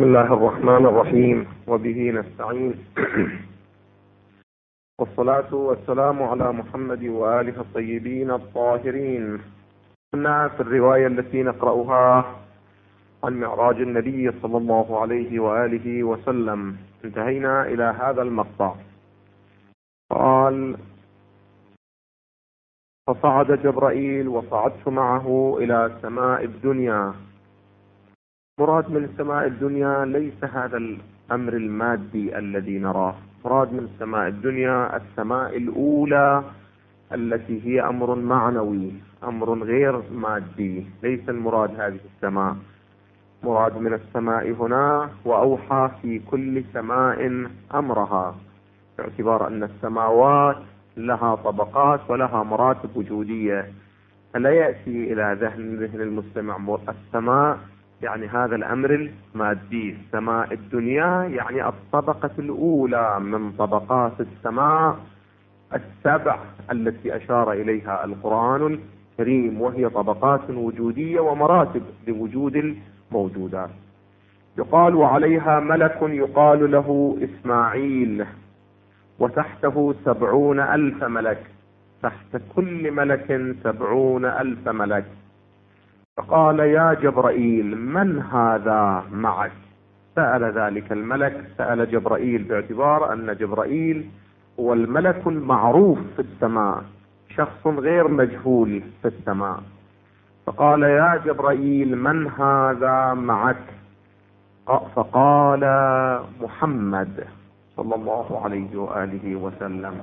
بسم الله الرحمن الرحيم، وبه نستعين. والصلاة والسلام على محمد وآله الطيبين الطاهرين. كنا في الرواية التي نقرأها عن معراج النبي صلى الله عليه وآله وسلم، انتهينا إلى هذا المقطع. قال: فصعد جبرائيل وصعدت معه إلى سماء الدنيا. مراد من السماء الدنيا ليس هذا الأمر المادي الذي نراه، مراد من السماء الدنيا السماء الأولى التي هي أمر معنوي، أمر غير مادي، ليس المراد هذه السماء. مراد من السماء هنا وأوحى في كل سماء أمرها، باعتبار أن السماوات لها طبقات ولها مراتب وجودية، فلا يأتي إلى ذهن المستمع السماء يعني هذا الأمر المادي. سماء الدنيا يعني الطبقة الأولى من طبقات السماء السبع التي أشار إليها القرآن الكريم، وهي طبقات وجودية ومراتب لوجود الموجودات. يقال: وعليها ملك يقال له إسماعيل، وتحته 70,000 ملك، تحت كل ملك 70,000 ملك. فقال: يا جبرائيل، من هذا معك؟ سأل ذلك الملك، سأل جبرائيل باعتبار أن جبرائيل هو الملك المعروف في السماء، شخص غير مجهول في السماء. فقال: يا جبرائيل، من هذا معك؟ فقال: محمد صلى الله عليه وآله وسلم.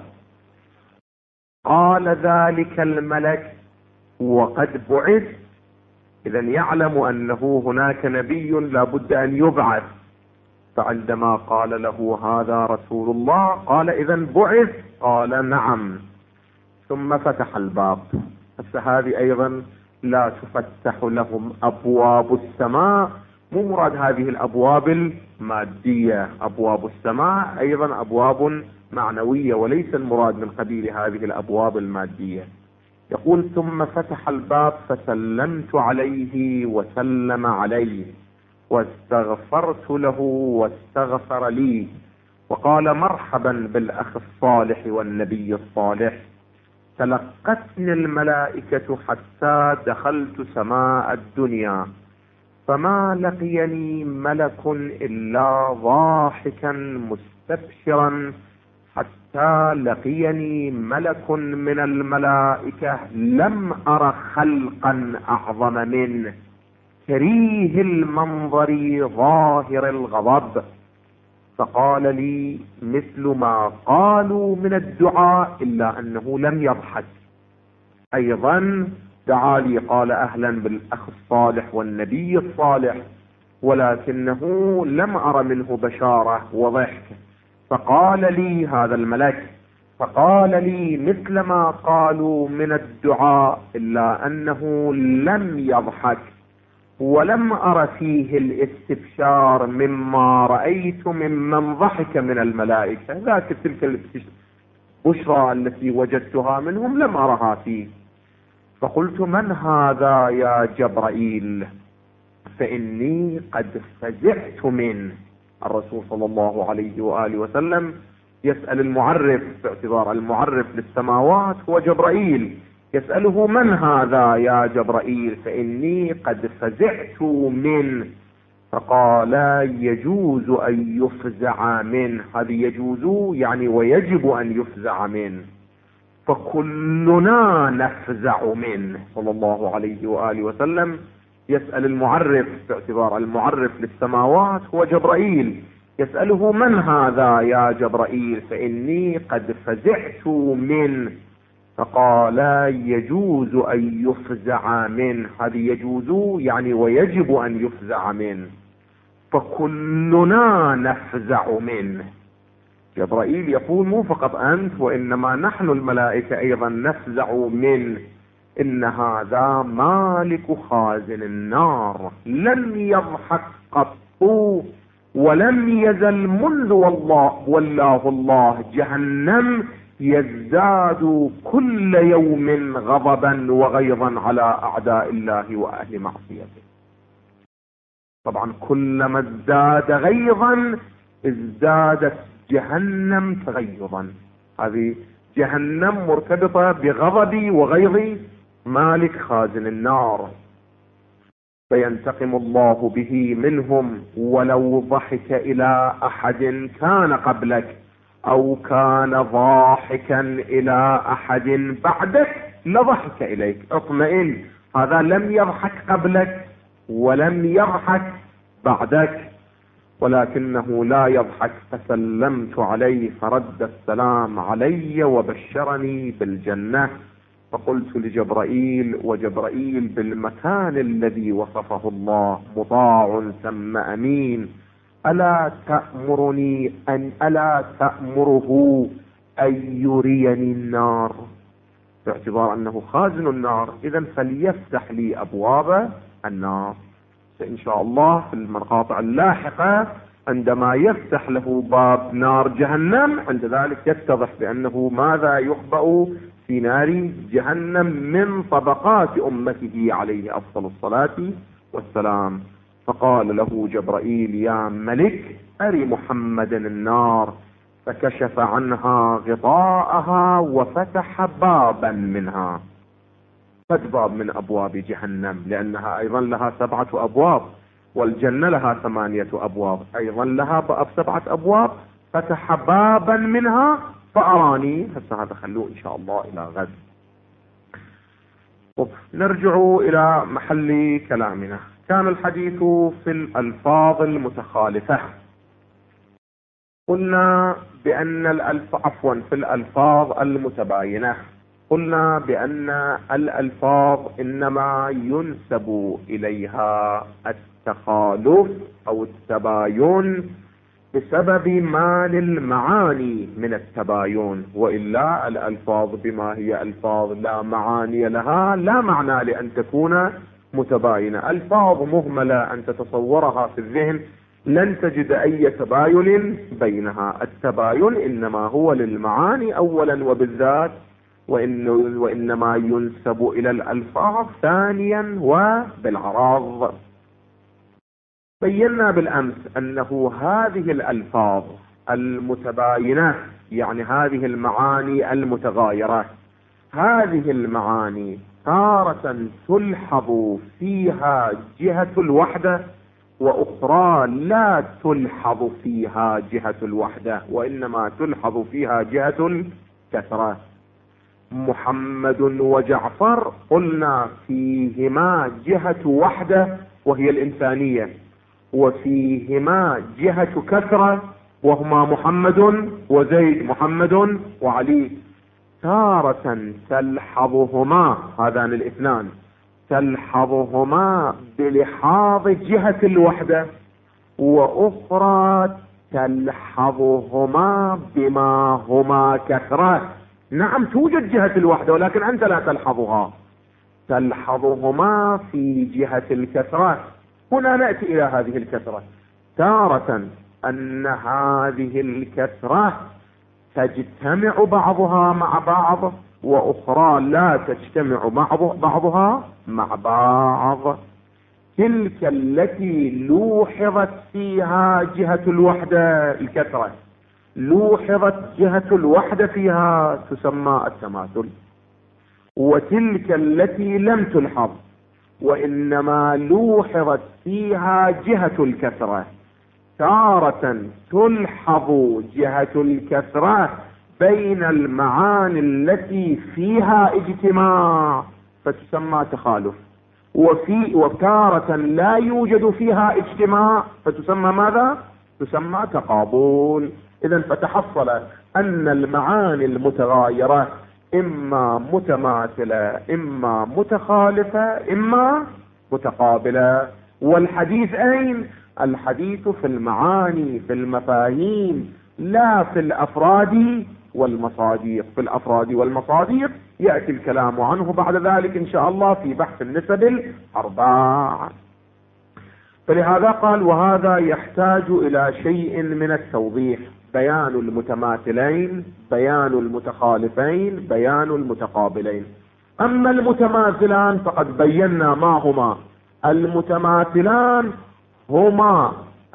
قال ذلك الملك: وقد بعث؟ إذا يعلم أنه هناك نبي لا بد أن يبعث. فعندما قال له هذا رسول الله قال: إذا بعث؟ قال: نعم. ثم فتح الباب. هذه أيضا لا تفتح لهم أبواب السماء، مو مراد هذه الأبواب المادية، أبواب السماء أيضا أبواب معنوية، وليس المراد من قبيل هذه الأبواب المادية. يقول: ثم فتح الباب فسلمت عليه وسلم علي، واستغفرت له واستغفر لي، وقال: مرحبا بالأخ الصالح والنبي الصالح. تلقتني الملائكة حتى دخلت سماء الدنيا، فما لقيني ملك إلا ضاحكا مستبشرا، حتى لقيني ملك من الملائكة لم أر خلقا أعظم منه، كريه المنظر ظاهر الغضب. فقال لي مثل ما قالوا من الدعاء، إلا أنه لم يضحك. أيضا دعا لي، قال: أهلا بالأخ الصالح والنبي الصالح، ولكنه لم أر منه بشارة وضحك. فقال لي هذا الملك، فقال لي مثل ما قالوا من الدعاء، إلا أنه لم يضحك، ولم أر فيه الاستبشار مما رأيت ممن ضحك من الملائكة. ذاك تلك البشرى التي وجدتها منهم لم أرها فيه. فقلت: من هذا يا جبرائيل؟ فإني قد فزعت منه. الرسول صلى الله عليه وآله وسلم يسأل المعرف، باعتبار المعرف للسماوات هو جبرائيل، يسأله: من هذا يا جبرائيل؟ فإني قد فزعت منه. فقال: يجوز أن يفزع منه. هذه يجوز يعني ويجب أن يفزع منه، فكلنا نفزع منه. صلى الله عليه وآله وسلم يسأل المعرف، باعتبار المعرف للسماوات هو جبرائيل، يسأله: من هذا يا جبرائيل؟ فإني قد فزعت منه. فقال: يجوز أن يفزع منه. هذه يجوز يعني ويجب أن يفزع منه، فكلنا نفزع منه. جبرائيل يقول: مو فقط أنت، وإنما نحن الملائكة أيضا نفزع منه. إن هذا مالك خازن النار، لم يضحك قط، ولم يزل منذ والله الله جهنم يزداد كل يوم غضبا وغيظا على أعداء الله وأهل معصيته. طبعا كلما ازداد غيظا ازدادت جهنم تغيظا. هذه جهنم مرتبطة بغضب وغيظ مالك خازن النار. فينتقم الله به منهم ولو ضحك إلى أحد كان قبلك أو كان ضاحكا إلى أحد بعدك لضحك إليك. اطمئن، هذا لم يضحك قبلك ولم يضحك بعدك، ولكنه لا يضحك. فسلمت عليه فرد السلام علي وبشرني بالجنة. فقلت لجبرائيل، وجبرائيل بالمكان الذي وصفه الله مطاع ثم أمين، ألا تأمره أن يريني النار؟ باعتبار أنه خازن النار إذن فليفتح لي أبواب النار. فإن شاء الله في المقاطع اللاحقة عندما يفتح له باب نار جهنم عند ذلك يتضح بأنه ماذا يخبأ في نار جهنم من طبقات أمته عليه أفضل الصلاة والسلام. فقال له جبرائيل: يا ملك أري محمدا النار. فكشف عنها غطاءها وفتح بابا منها، باب من أبواب جهنم، لأنها أيضا لها 7 أبواب والجنة لها 8 أبواب، أيضا لها 7 أبواب. فتح بابا منها فأراني. هسه هذا خلوه إن شاء الله إلى غد. نرجع إلى محل كلامنا. كان الحديث في الألفاظ المتخالفة. قلنا بأن في الألفاظ المتباينة قلنا بأن الألفاظ إنما ينسب إليها التخالف أو التباين بسبب ما للمعاني من التباين، وإلا الألفاظ بما هي ألفاظ لا معاني لها لا معنى لأن تكون متباينة. ألفاظ مهملة أن تتصورها في الذهن لن تجد أي تباين بينها. التباين إنما هو للمعاني أولا وبالذات، وإنما ينسب إلى الألفاظ ثانيا وبالأعراض. بينا بالأمس أنه هذه الألفاظ المتباينة، يعني هذه المعاني المتغايرة، هذه المعاني تارة تلحظ فيها جهة الوحدة، وأخرى لا تلحظ فيها جهة الوحدة وإنما تلحظ فيها جهة الكثرة. محمد وجعفر قلنا فيهما جهة وحدة وهي الإنسانية، وفيهما جهة كثرة وهما محمد وزيد، محمد وعلي. تارة تلحظهما هذان الاثنان تلحظهما بلحاظ جهة الوحدة، وأخرى تلحظهما بما هما كثرة. نعم توجد جهة الوحدة ولكن أنت لا تلحظها، تلحظهما في جهة الكثرة. هنا نأتي إلى هذه الكثرة. تارة أن هذه الكثرة تجتمع بعضها مع بعض، وأخرى لا تجتمع بعضها مع بعض. تلك التي لوحظت فيها جهة الوحدة الكثرة، لوحظت جهة الوحدة فيها تسمى التماثل. وتلك التي لم تلحظ وإنما لوحظت فيها جهة الكثرة. تارة تلحظ جهة الكثرة بين المعاني التي فيها اجتماع فتسمى تخالف، وتارة لا يوجد فيها اجتماع فتسمى ماذا؟ تسمى تقابل. إذن فتحصل أن المعاني المتغايرة إما متماثلة إما متخالفة إما متقابلة. والحديث أين؟ الحديث في المعاني، في المفاهيم، لا في الأفراد والمصادق. في الأفراد والمصادق يأتي الكلام عنه بعد ذلك إن شاء الله في بحث النسب الأربع. فلهذا قال: وهذا يحتاج إلى شيء من التوضيح، بيان المتماثلين، بيان المتخالفين، بيان المتقابلين. أما المتماثلان فقد بينا ما هما. المتماثلان هما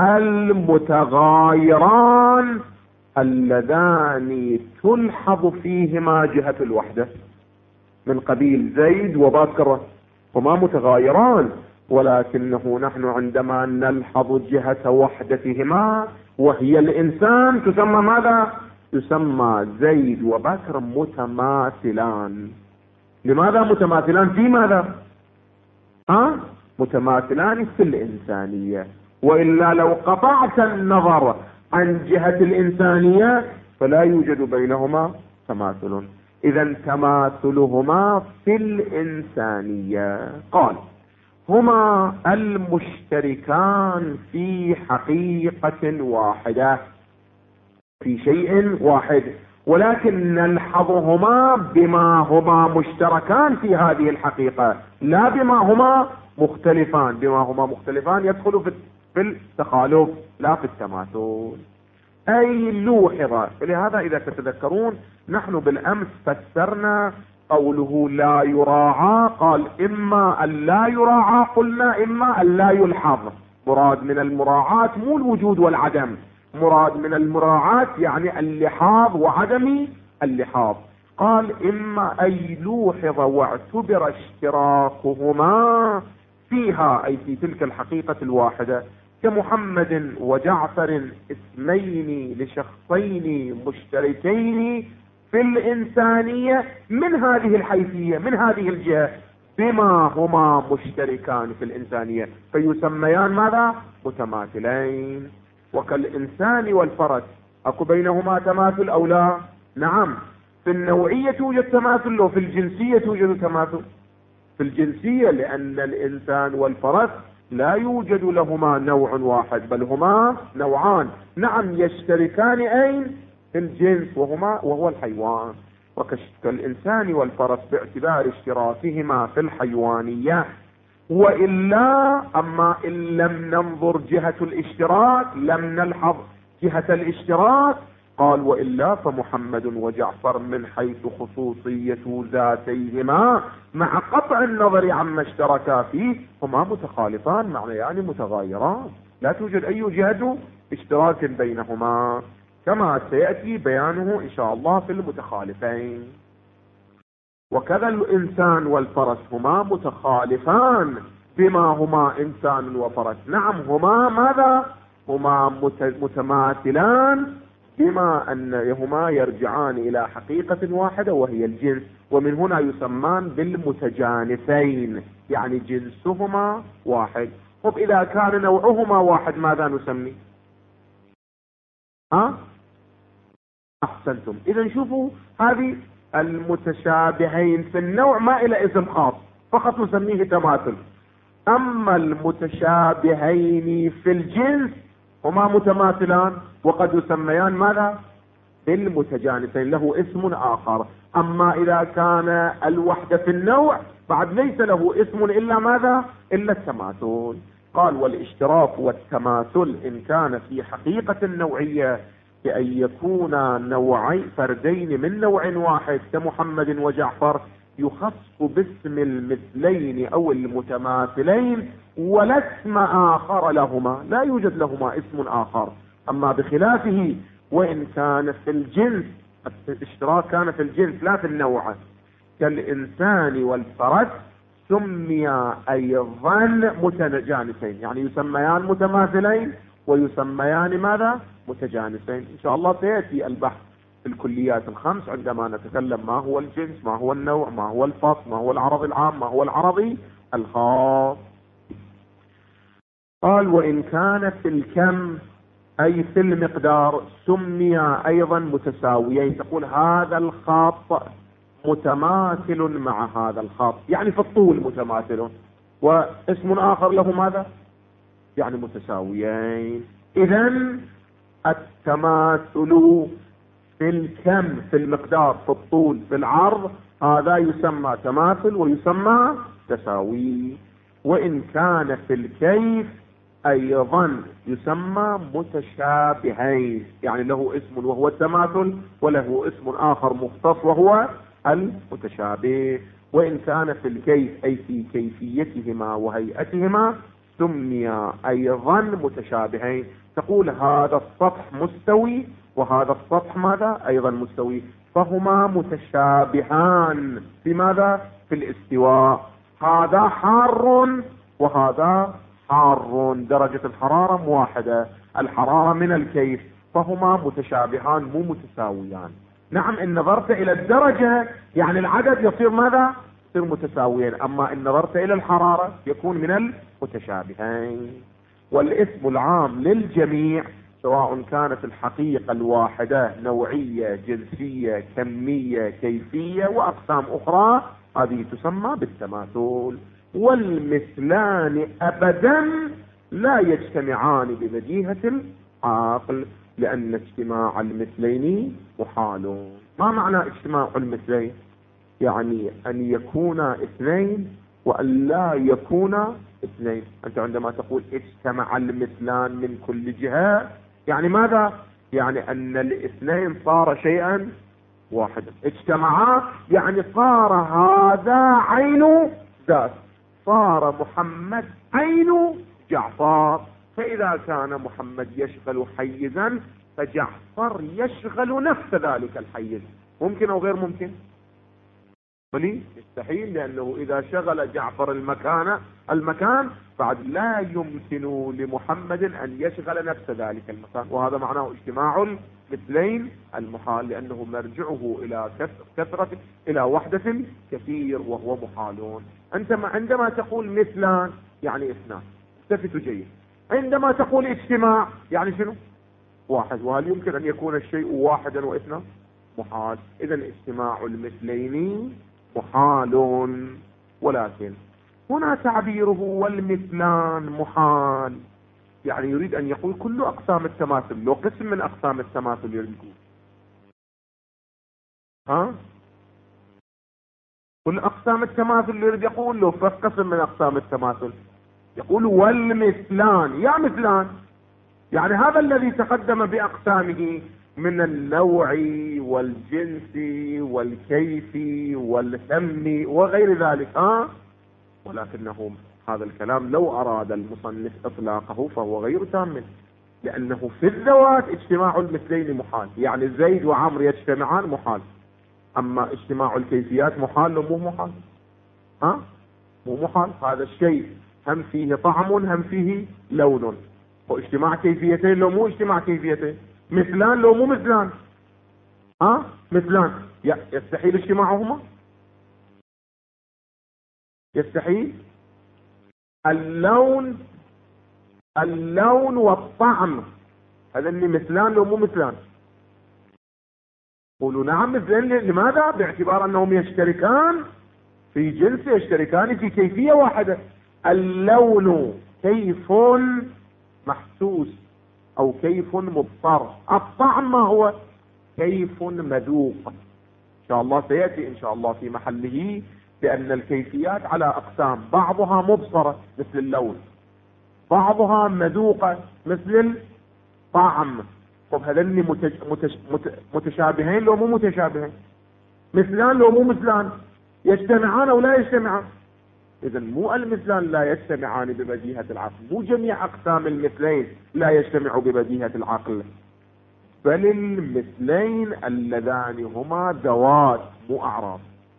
المتغايران اللذان تلحظ فيهما جهة الوحدة، من قبيل زيد وبكر، هما متغايران، ولكنه نحن عندما نلحظ جهة وحدتهما وهي الإنسان تسمى ماذا؟ تسمى زيد وبكر متماثلان. لماذا متماثلان؟ في ماذا؟ متماثلان في الإنسانية، وإلا لو قطعت النظر عن جهة الإنسانية فلا يوجد بينهما تماثل. إذا تماثلهما في الإنسانية. قال هما المشتركان في حقيقة واحدة، في شيء واحد، ولكن نلحظهما بما هما مشتركان في هذه الحقيقة، لا بما هما مختلفان. بما هما مختلفان يدخل في التخالف لا في التماثل. أي لوحظ. لهذا إذا تتذكرون نحن بالأمس فسرنا قوله لا يراعى، قال إما أن لا يراعى، قلنا إما أن لا يلحظ. مراد من المراعاة مو الوجود والعدم، مراد من المراعاة يعني اللحاظ وعدم اللحاظ. قال إما أن يلوحظ واعتبر اشتراكهما فيها، أي في تلك الحقيقة الواحدة، كمحمد وجعفر اسمين لشخصين مشتركين في الإنسانية من هذه الحيثية، من هذه الجهة، بما هما مشتركان في الإنسانية فيسميان ماذا؟ متماثلين. وكالإنسان والفرس، أكو بينهما تماثل أو لا؟ نعم. في النوعية توجد تماثل، وفي الجنسية توجد تماثل. في الجنسية لأن الإنسان والفرس لا يوجد لهما نوع واحد، بل هما نوعان. نعم يشتركان أين؟ في الجنس، وهو الحيوان. وكالإنسان والفرس باعتبار اشتراكهما في الحيوانية. وإلا أما إن لم ننظر جهة الاشتراك، لم نلحظ جهة الاشتراك، قال وإلا فمحمد وجعفر من حيث خصوصية ذاتيهما مع قطع النظر عما اشتركا فيه هما متخالفان، معنى يعني متغايران، لا توجد أي جهة اشتراك بينهما، كما سيأتي بيانه إن شاء الله في المتخالفين. وكذا الإنسان والفرس هما متخالفان بما هما إنسان وفرس. نعم هما ماذا؟ هما متماثلان بما أنهما يرجعان إلى حقيقة واحدة وهي الجنس، ومن هنا يسمان بالمتجانسين، يعني جنسهما واحد. طب إذا كان نوعهما واحد ماذا نسمي؟ أحسنتم. إذا شوفوا هذه المتشابهين في النوع ما إلى اسم خاص، فقط نسميه تماثل. أما المتشابهين في الجنس هما متماثلان وقد يسميان ماذا؟ بالمتجانسين، له اسم آخر. أما إذا كان الوحدة في النوع بعد ليس له اسم إلا ماذا؟ إلا التماثل. قال والاشتراك والتماثل إن كان في حقيقة النوعية بأن يكون نوعين فردين من نوع واحد كمحمد وجعفر، يخص باسم المثلين أو المتماثلين ولا اسم آخر لهما، لا يوجد لهما اسم آخر. أما بخلافه وإن كان في الجنس، الاشتراك كان في الجنس لا في النوع، كالإنسان والفرس، سمي أيضا متجانسين، يعني يسميان متماثلين ويسميان ماذا؟ متجانسين. إن شاء الله سيأتي البحث في الكليات الخمس عندما نتكلم ما هو الجنس، ما هو النوع، ما هو الفصل، ما هو العرضي العام، ما هو العرضي الخاص. قال وإن كان في الكم أي في المقدار سمي أيضا متساويين، تقول هذا الخط متماثل مع هذا الخط، يعني في الطول متماثل، واسم آخر له ماذا؟ يعني متساويين. إذن التماثل في الكم، في المقدار، في الطول، في العرض، هذا يسمى تماثل ويسمى تساوي. وإن كان في الكيف أيضا يسمى متشابهين، يعني له اسم وهو التماثل وله اسم آخر مختص وهو المتشابه. وإن كان في الكيف أي في كيفيتهما وهيئتهما سمي أيضا متشابهين. تقول هذا السطح مستوي وهذا السطح ماذا أيضا مستوي، فهما متشابهان في ماذا؟ في الاستواء. هذا حار وهذا حار، درجة الحرارة واحدة، الحرارة من الكيف، فهما متشابهان مو متساويان. نعم إن نظرت إلى الدرجة يعني العدد يصير ماذا؟ يصير متساويين، أما إن نظرت إلى الحرارة يكون من المتشابهين. والاسم العام للجميع سواء كانت الحقيقة الواحدة نوعية جنسية كمية كيفية وأقسام أخرى، هذه تسمى بالتماثل. والمثلان أبدا لا يجتمعان ببديهة العقل، لأن اجتماع المثلين محال. ما معنى اجتماع المثلين؟ يعني أن يكون اثنين وأن لا يكون اثنين. أنت عندما تقول اجتمع المثلان من كل جهة يعني ماذا؟ يعني أن الاثنين صار شيئا واحدا. اجتمعا يعني صار هذا عين ذات، صار محمد عين جعفر. فإذا كان محمد يشغل حيزا فجعفر يشغل نفس ذلك الحيز. ممكن أو غير ممكن؟ بلي يستحيل، لأنه إذا شغل جعفر المكان بعد لا يمكن لمحمد أن يشغل نفس ذلك المكان، وهذا معناه اجتماع المثلين المحال، لأنه مرجعه إلى كثرة إلى وحدة كثير وهو محالون. أنت عندما تقول مثلان يعني اثنان، التفت جيد. عندما تقول اجتماع يعني شنو؟ واحد. وهل يمكن أن يكون الشيء واحدا واثنان؟ محال. إذا اجتماع المثلين محال. ولكن هنا تعبيره والمثلان محال، يعني يريد أن يقول كل أقسام التماثل، لو قسم من أقسام التماثل يريد يقول كل أقسام التماثل يريد يقول له قسم من أقسام التماثل، يقول والمثلان يا مثلان، يعني هذا الذي تقدم بأقسامه من النوع والجنس والكيف والهم وغير ذلك. ولكنه هذا الكلام لو أراد المصنف إطلاقه فهو غير تام، لأنه في الذوات اجتماع المثلين محال، يعني زيد وعمر يجتمعان محال، أما اجتماع الكيفيات محال مو محال. مو محال. هذا الشيء هم فيه طعم هم فيه لون، واجتماع كيفيتين لو مو اجتماع كيفيتين، مثلان لو مو مثلان. مثلان يستحيل اجتماعهما، يستحيل. اللون والطعم هذين مثلان لو مو مثلان. قولوا نعم مثلين. لماذا؟ باعتبار انهم يشتركان في جنس، يشتركان في كيفية واحدة. اللون كيف محسوس او كيف مضطر، الطعم ما هو؟ كيف مذوق. ان شاء الله سيأتي ان شاء الله في محله بأن الكيفيات على أقسام، بعضها مبصرة مثل اللون، بعضها مذوقة مثل الطعم. طب هذين متشابهين لو مو متشابهين؟ مثلان لو مو مثلان؟ يجتمعان أو لا يجتمعان؟ إذا مو المثلان لا يجتمعان ببديهة العقل، مو جميع أقسام المثلين لا يجتمع ببديهة العقل، بل المثلين اللذان هما ذوات مو أعراض.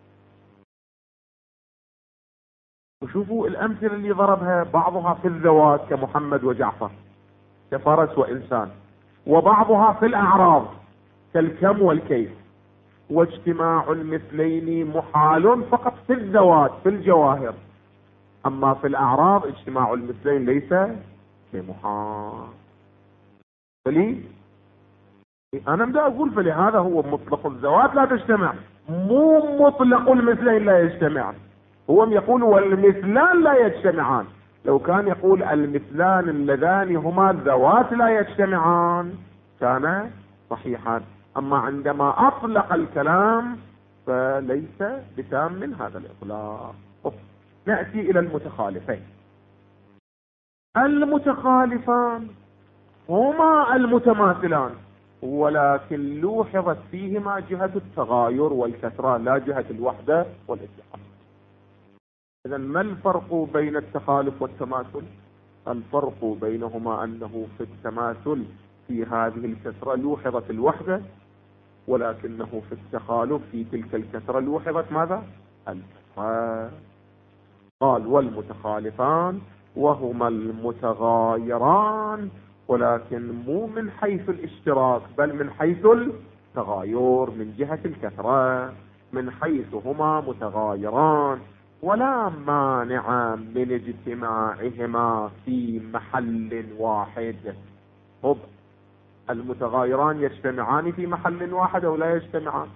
وشوفوا الأمثلة اللي ضربها، بعضها في الذوات كمحمد وجعفر كفرس وإنسان، وبعضها في الأعراض كالكم والكيف. واجتماع المثلين محال فقط في الذوات في الجواهر، أما في الأعراض اجتماع المثلين ليس بمحال. فلي أنا بدي أقول فلهذا هو مطلق الذوات لا تجتمع، مو مطلق المثلين لا يجتمع. هو يقول والمثلان لا يجتمعان، لو كان يقول المثلان اللذان هما الذوات لا يجتمعان كان صحيحا، أما عندما أطلق الكلام فليس بتام من هذا الإطلاق. نأتي إلى المتخالفين. المتخالفان هما المتماثلان، ولكن لوحظت فيهما جهة التغاير والكثرة لا جهة الوحدة والاتحاد. إذن ما الفرق بين التخالف والتماثل؟ الفرق بينهما أنه في التماثل في هذه الكسرة لوحظت الوحدة، ولكنه في التخالف في تلك الكسرة لوحظت ماذا؟ الكسرة. قال والمتخالفان وهما المتغايران، ولكن مو من حيث الاشتراك بل من حيث التغاير من جهة الكثرة، من حيث هما متغايران ولا مانع من اجتماعهما في محل واحد. طب المتغايران يجتمعان في محل واحد أو لا يجتمعان؟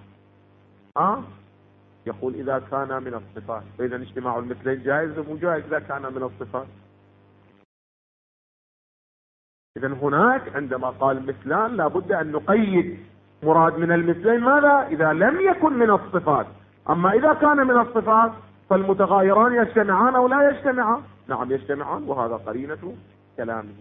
يقول إذا كان من الصفات، فإذا اجتماع المثلين جائز ومو جائز إذا كان من الصفات. إذا هناك عندما قال مثلان لابد أن نقيد مراد من المثلين ماذا؟ إذا لم يكن من الصفات. أما إذا كان من الصفات فالمتغايران يجتمعان أو لا يجتمعان؟ نعم يجتمعان، وهذا قرينة كلامه.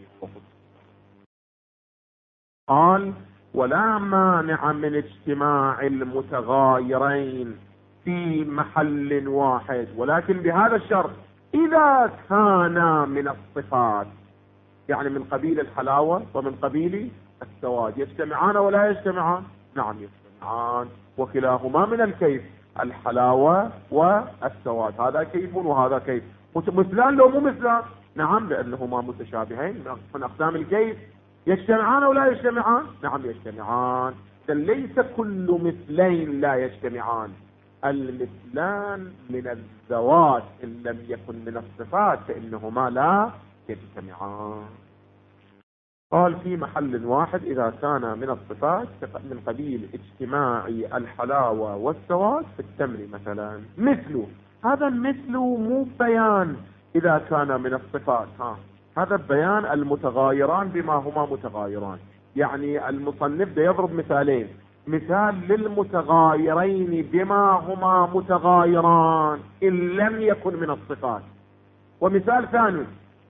قال ولا مانع من اجتماع المتغايرين في محل واحد، ولكن بهذا الشرط إذا كان من الصفات، يعني من قبيل الحلاوة ومن قبيل السواد. يجتمعان ولا يجتمعان؟ نعم يجتمعان، وكلاهما من الكيف، الحلاوة والسواد، هذا كيف وهذا كيف. مثلان لو مو مثلان؟ نعم لأنهما متشابهين من أقسام الكيف. يجتمعان ولا يجتمعان؟ نعم يجتمعان. ليس كل مثلين لا يجتمعان، المثلان من الذوات إن لم يكن من الصفات فإنهما لا يجتمعان. قال في محل واحد إذا كان من الصفات من قبيل اجتماع الحلاوة والسواد في التمر مثلا. مثل هذا مثل مو بيان إذا كان من الصفات، هذا بيان المتغايران بما هما متغايران. يعني المصنف ده يضرب مثالين، مثال للمتغايرين بما هما متغايران إن لم يكن من الصفات، ومثال ثاني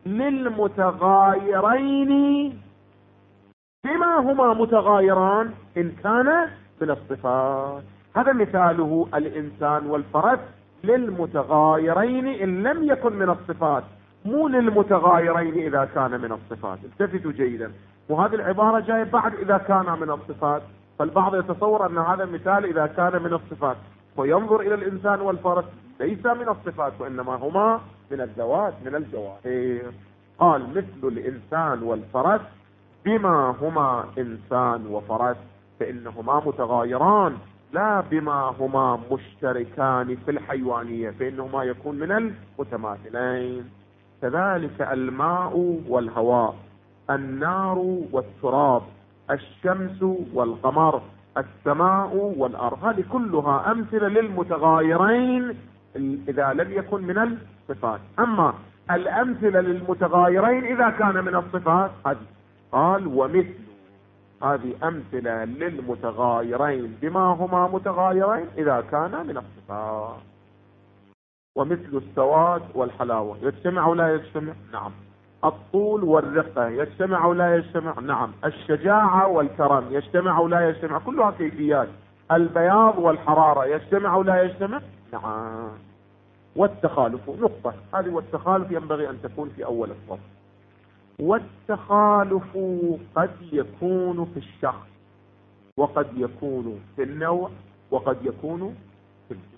للمتغايرين بما هما متغايران إن كان من الصفات. هذا مثاله الإنسان والفرس للمتغايرين إن لم يكن من الصفات، مو للمتغايرين إذا كان من الصفات. التفتوا جيدا، وهذه العبارة جاية بعد إذا كان من الصفات، فالبعض يتصور أن هذا مثال إذا كان من الصفات، وينظر إلى الإنسان والفرس ليس من الصفات وإنما هما من الذوات من الجواهر. قال مثل الإنسان والفرس بما هما إنسان وفرس فإنهما متغايران، لا بما هما مشتركان في الحيوانية فإنهما يكون من المتماثلين. كذلك الماء والهواء، النار والتراب، الشمس والقمر، السماء والأرض، هذه كلها أمثلة للمتغايرين إذا لم يكن من الصفات. أما الأمثلة للمتغايرين إذا كان من الصفات هذه قال ومثل، هذه أمثلة للمتغايرين بما هما متغايرين إذا كان من الصفات. ومثل السواد والحلاوة يجتمع ولا يجتمع؟ نعم. الطول والرقة يجتمع ولا يجتمع؟ نعم. الشجاعة والكرم يجتمع ولا يجتمع؟ كلها كيفيات. البياض والحرارة يجتمع ولا يجتمع؟ نعم. والتخالف نقطة، هذه والتخالف ينبغي أن تكون في أول الصف. والتخالف قد يكون في الشخص، وقد يكون في النوع، وقد يكون في الجنس.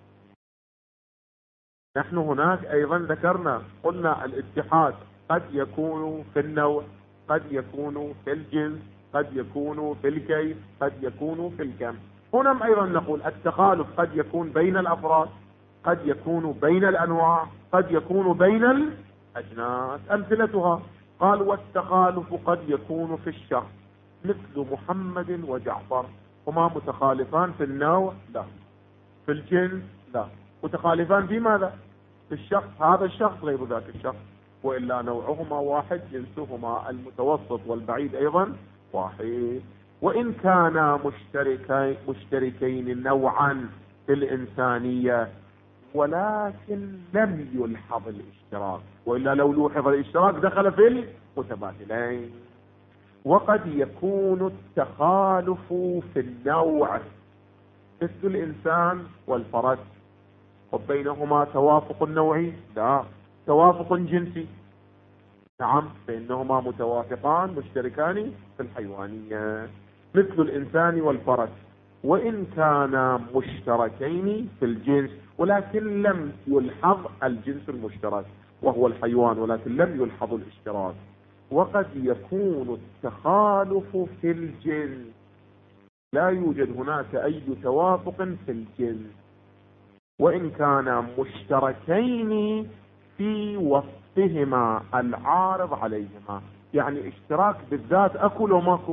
نحن هناك أيضا ذكرنا قلنا الاتحاد قد يكون في النوع، قد يكون في الجنس، قد يكون في الكيف، قد يكون في الكم. هنا أيضا نقول التخالف قد يكون بين الأفراد، قد يكون بين الأنواع، قد يكون بين الأجناس. أمثلتها قال والتخالف قد يكون في الشخص مثل محمد وجعفر، هما متخالفان في النوع؟ لا. في الجنس؟ لا. متخالفان في ماذا؟ في الشخص، هذا الشخص غير ذاك الشخص، وإلا نوعهما واحد، جنسهما المتوسط والبعيد أيضا واحد. وإن كانا مشتركين نوعا في الإنسانية ولكن لم يلحظ الاشتراك، وإلا لو لوحظ الاشتراك دخل في المتماثلين. وقد يكون التخالف في النوع مثل الإنسان والفرس، وبينهما توافق نوعي؟ لا. توافق جنسي؟ نعم، فإنهما متوافقان مشتركان في الحيوانية، مثل الإنسان والفرس، وإن كانا مشتركين في الجنس ولكن لم يلحظ الجنس المشترك وهو الحيوان، ولكن لم يلحظ الاشتراك. وقد يكون التخالف في الجنس، لا يوجد هناك أي توافق في الجنس، وإن كانا مشتركين في وصفهما العارض عليهما. يعني اشتراك بالذات أكو لو ماكو؟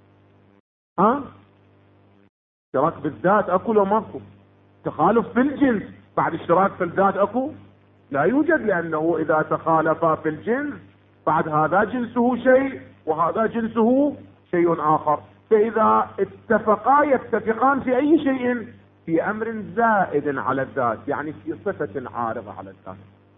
اشتراك بالذات أكو لو ماكو؟ تخالف في الجنس بعد اشتراك في الذات أكو؟ لا يوجد، لأنه إذا تخالفا في الجنس بعد هذا جنسه شيء وهذا جنسه شيء آخر، فإذا اتفقا يتفقان في أي شيء؟ في أمر زائد على الذات، يعني في صفة عارضة على الذات.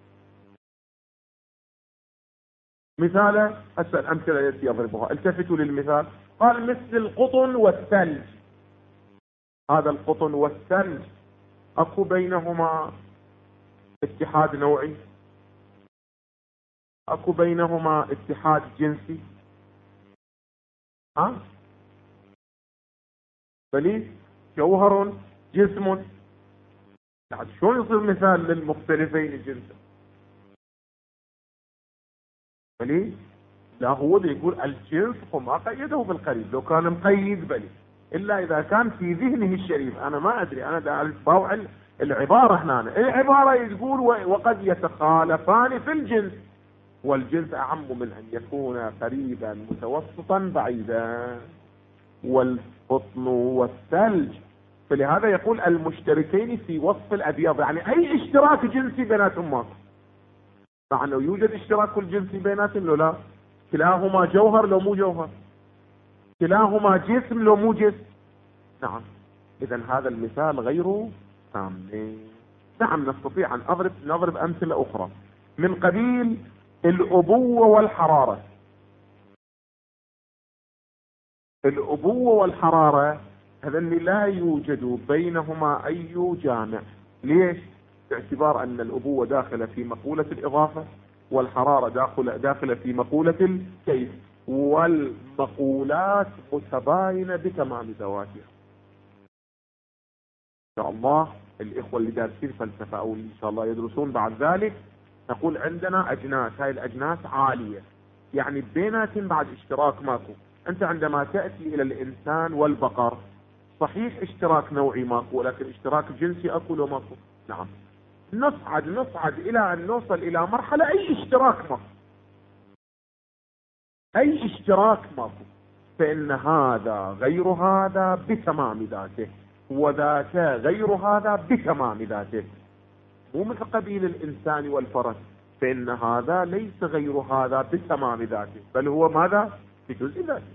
مثال هسه الأمثلة التي يضربها، التفتوا للمثال. قال مثل القطن والثلج. هذا القطن والثلج أكو بينهما اتحاد نوعي؟ أكو بينهما اتحاد جنسي؟ بل جوهر جسم. يعني شلون يصير مثال للمختلفين جنسا؟ بلي لا، هو اللي يقول الجنس وما قيده بالقريب، لو كان مقيد بلي، الا اذا كان في ذهنه الشريف. انا ما ادري، انا دا باوع العباره هنا. العباره تقول وقد يتخالفان في الجنس، والجنس اعم من ان يكون قريبا متوسطا بعيدا. والقطن والثلج، فلهذا يقول المشتركين في وصف الابيض، يعني اي اشتراك جنسي بيناتهم ماكو. مع انه يوجد اشتراك الجنسي بيناتهم لو لا؟ كلاهما جوهر لو مو جوهر، كلاهما جسم لو مو جسم. نعم، اذا هذا المثال غير تام. نعم، نستطيع ان نضرب امثله اخرى من قبيل الابوه والحراره. الابوه والحراره هذين لا يوجد بينهما اي جامع. ليش؟ باعتبار ان الابوه داخله في مقوله الاضافه، والحراره داخله في مقوله الكيف، والمقولات متباينه بتمام ذواتها. ان شاء الله الاخوه اللي دارسين فلسفه او ان شاء الله يدرسون بعد ذلك، نقول عندنا اجناس، هاي الاجناس عاليه، يعني بيناتهم بعد اشتراك ماكو. انت عندما تاتي الى الانسان والبقر، صحيح اشتراك نوعي ماكو، ولكن اشتراك جنسي اكو لو ماكو؟ نعم. نصعد الى ان نوصل الى مرحله اي اشتراك ماكو، اي اشتراك ماكو، فان هذا غير هذا بتمام ذاته، وذاك غير هذا بتمام ذاته. مو مثل قبيل الانسان والفرس، فان هذا ليس غير هذا بتمام ذاته، بل هو ماذا؟ بجزء ذاته.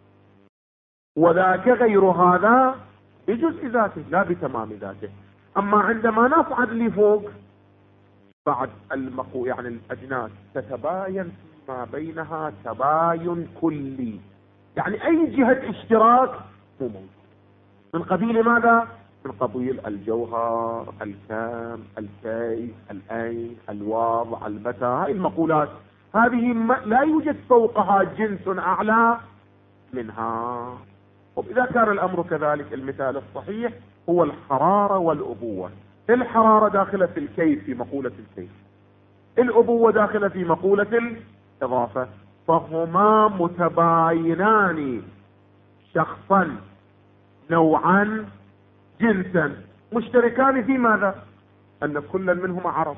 وذاك غير هذا بجزء ذاته لا بتمام ذاته. اما عندما نصعد لفوق بعد يعني الاجناس تتباين ما بينها تباين كلي، يعني اي جهة اشتراك مو موجود. من قبيل ماذا؟ من قبيل الجوهر، الكم، الكيف، الأين، الوضع، المتى. هاي المقولات هذه لا يوجد فوقها جنس أعلى منها. وإذا كان الأمر كذلك، المثال الصحيح هو الحرارة والأبوة. الحرارة داخلة في الكيف في مقولة الكيف، الأبوة داخلة في مقولة الإضافة، فهما متباينان شخصا نوعا جنسا، مشتركان في ماذا؟ أن كل منهما عرض.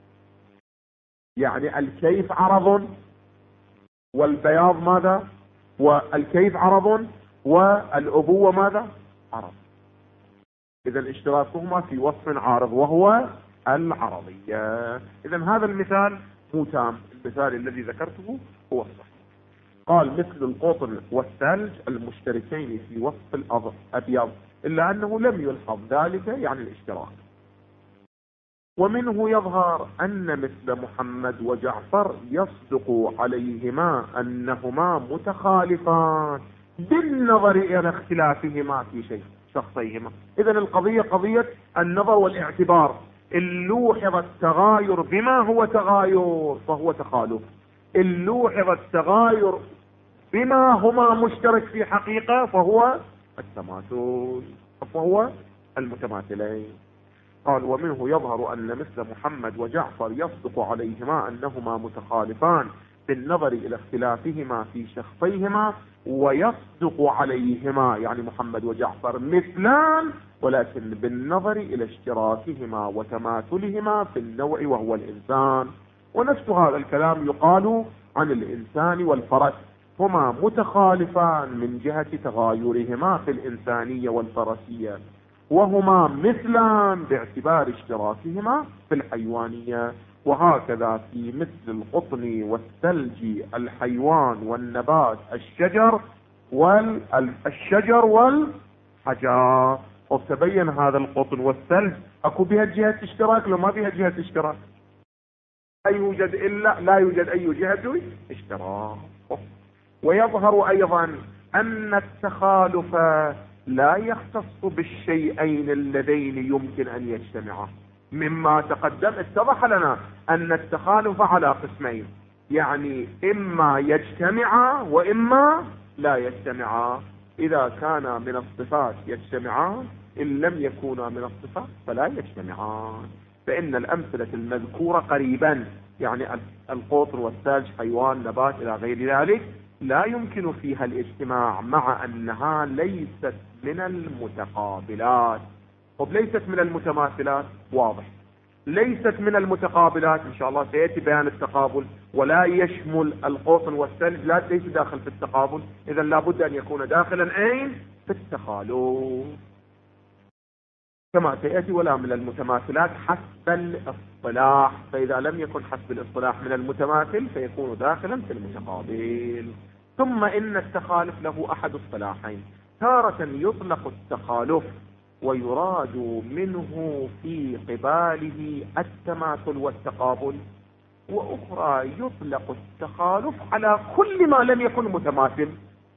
يعني الكيف عرض والبياض ماذا؟ والكيف عرض والأبوة ماذا؟ عرض. إذا اشتراكهما في وصف عارض وهو العرضية. إذا هذا المثال مو تام، المثال الذي ذكرته هو الصحيح. قال مثل القطن والثلج المشتركين في وصف الأبيض، إلا أنه لم يلحظ ذلك، يعني الاشتراك. ومنه يظهر أن مثل محمد وجعفر يصدق عليهما أنهما متخالفان بالنظر إلى اختلافهما في شيء شخصيهما. إذا القضية قضية النظر والاعتبار. إن لوحظ التغاير بما هو تغاير فهو تخالف، إن لوحظ التغاير بما هما مشترك في حقيقة فهو التماثل، فهو المتماثلين. قال ومنه يظهر أن مثل محمد وجعفر يصدق عليهما أنهما متخالفان بالنظر إلى اختلافهما في شخصيهما، ويصدق عليهما يعني محمد وجعفر مثلان ولكن بالنظر إلى اشتراكهما وتماثلهما في النوع وهو الإنسان. ونفس هذا الكلام يقال عن الإنسان والفرس، هما متخالفان من جهة تغايرهما في الإنسانية والفرسية، وهما مثلان باعتبار اشتراكهما في الحيوانية. وهكذا في مثل القطن والثلج الحيوان والنبات الشجر والحجر. وتبين هذا القطن والثلج اكو بها جهة اشتراك لو ما بها جهة اشتراك، لا يوجد اي جهة اشتراك. ويظهر ايضا ان التخالف لا يختص بالشيئين اللذين يمكن ان يجتمعا. مما تقدم اتضح لنا ان التخالف على قسمين، يعني اما يجتمعا واما لا يجتمعا. اذا كان من الصفات يجتمعان، ان لم يكونا من الصفات فلا يجتمعان. فان الامثلة المذكورة قريبا، يعني القطر والثلج حيوان نبات الى غير ذلك، لا يمكن فيها الاجتماع مع انها ليست من المتقابلات. طب ليست من المتماثلات، واضح. ليست من المتقابلات ان شاء الله سيأتي بيان التقابل، ولا يشمل القطن والثلج، ليس داخل في التقابل، اذا لابد ان يكون داخلا اين؟ في التخالف كما سيأتي. ولا من المتماثلات حسب الاصطلاح، فاذا لم يكن حسب الاصطلاح من المتماثل فيكون داخلا في المتقابل. ثم ان التخالف له احد اصطلاحين، تارة يطلق التخالف ويراد منه في قباله التماثل والتقابل، واخرى يطلق التخالف على كل ما لم يكن متماثل.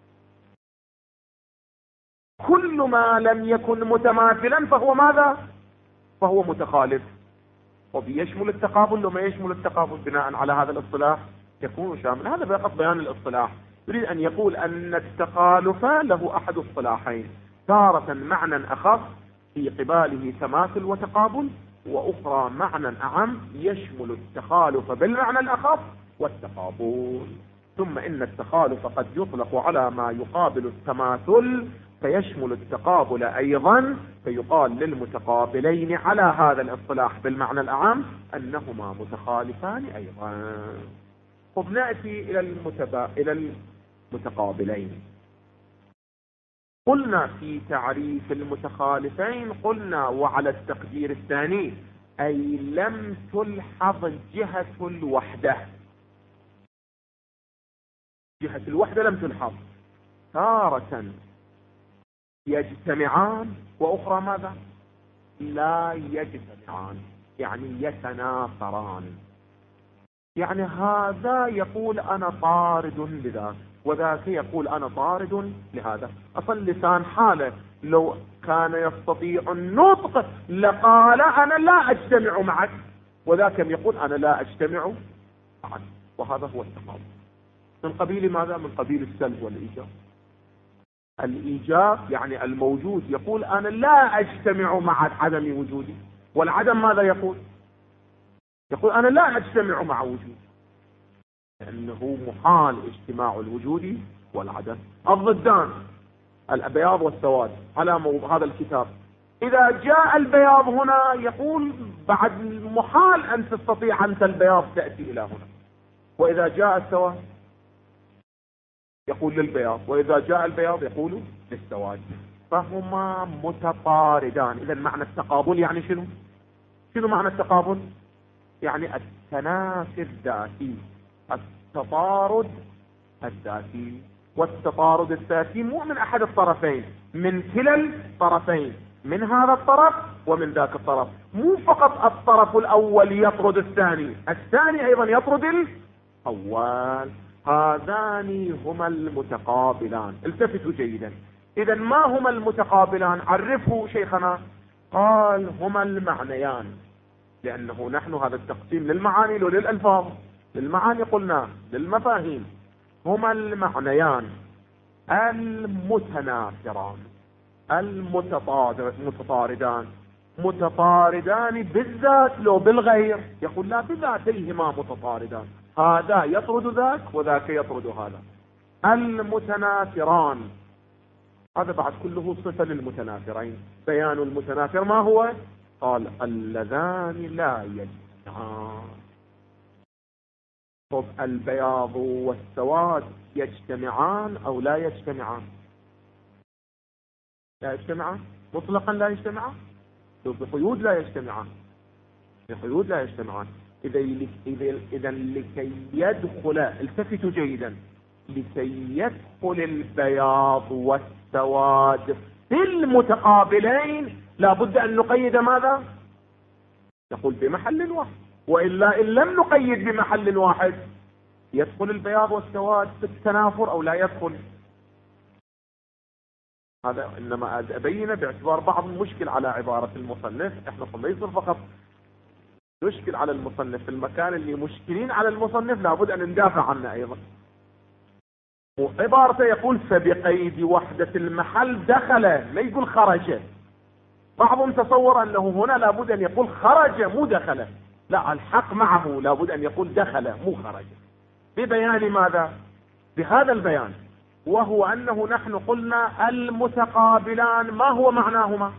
كل ما لم يكن متماثلا فهو ماذا؟ فهو متخالف. وبيشمل التقابل وما يشمل التقابل بناء على هذا الاصطلاح يكون شامل. هذا فقط بيان الاصطلاح. يريد ان يقول ان التخالف له احد اصطلاحين، تارة معنى اخف في قباله تماثل وتقابل، واخرى معنى اعم يشمل التخالف بالمعنى الاخف والتقابل. ثم ان التخالف قد يطلق على ما يقابل التماثل فيشمل التقابل ايضا، فيقال للمتقابلين على هذا الاصطلاح بالمعنى الاعم انهما متخالفان ايضا. طب نأتي الى المتقابلين. قلنا في تعريف المتخالفين، قلنا وعلى التقدير الثاني اي لم تلحظ جهة الوحدة. جهة الوحدة لم تلحظ، تارة يجتمعان واخرى ماذا؟ لا يجتمعان، يعني يتنافران. يعني هذا يقول انا طارد لذاك، وذاك يقول انا طارد لهذا. اصل لسان حاله لو كان يستطيع النطق لقال انا لا اجتمع معك، وذاك يقول انا لا اجتمع معك. وهذا هو التقابل. من قبيل ماذا؟ من قبيل السلب والايجاب. الايجاب يعني الموجود يقول انا لا اجتمع مع عدم وجودي، والعدم ماذا يقول؟ يقول انا لا اجتمع مع وجودي، لانه محال اجتماع الوجود والعدم. الضدان البياض والسواد على هذا الكتاب، اذا جاء البياض هنا يقول بعد محال ان تستطيع انت البياض تأتي الى هنا، واذا جاء السواد يقول للبياض، واذا جاء البياض يقول للسواد، فهما متطاردان. اذا معنى التقابل يعني شنو؟ شنو معنى التقابل؟ يعني التنافي الذاتي، التطارد الذاتي. والتطارد الذاتي مو من احد الطرفين، من كلا الطرفين، من هذا الطرف ومن ذاك الطرف. مو فقط الطرف الاول يطرد الثاني، الثاني ايضا يطرد الاول. هذان هما المتقابلان. التفتوا جيدا. اذا ما هما المتقابلان؟ عرفه شيخنا. قال هما المعنيان، لانه نحن هذا التقسيم للمعاني وللالفاظ، للمعاني قلنا للمفاهيم هما المعنيان المتنافران المتطاردان. متطاردان بالذات لو بالغير يقول لا بذاتيهما متطاردان، هذا يطرد ذاك وذاك يطرد هذا. المتنافران هذا بعد كله صفة للمتنافرين. بيان المتنافر ما هو؟ قال اللذان لا يجتمعان. طب البياض والسواد يجتمعان او لا يجتمعان؟ لا يجتمعان مطلقا، لا يجتمعان. بقيود لا يجتمعان، بقيود لا يجتمعان. إذا لكي يدخل، التفتوا جيدا، لكي يدخل البياض والسواد في المتقابلين لابد أن نقيد ماذا؟ نقول بمحل واحد، وإلا إن لم نقيد بمحل واحد يدخل البياض والسواد في التنافر أو لا يدخل. هذا إنما أبين باعتبار بعض المشكل على عبارة المصنف. احنا ليس فقط نشكل على المصنف، في المكان اللي مشكلين على المصنف لابد أن ندافع عنه أيضا. وعبارته يقول فبقيد وحدة المحل دخل، لا يقول خرج. بعضهم تصور أنه هنا لابد أن يقول خرج مو دخل، لا، الحق معه لابد أن يقول دخل مو خرج. ببيان ماذا؟ بهذا البيان، وهو أنه نحن قلنا المتقابلان ما هو معناهما؟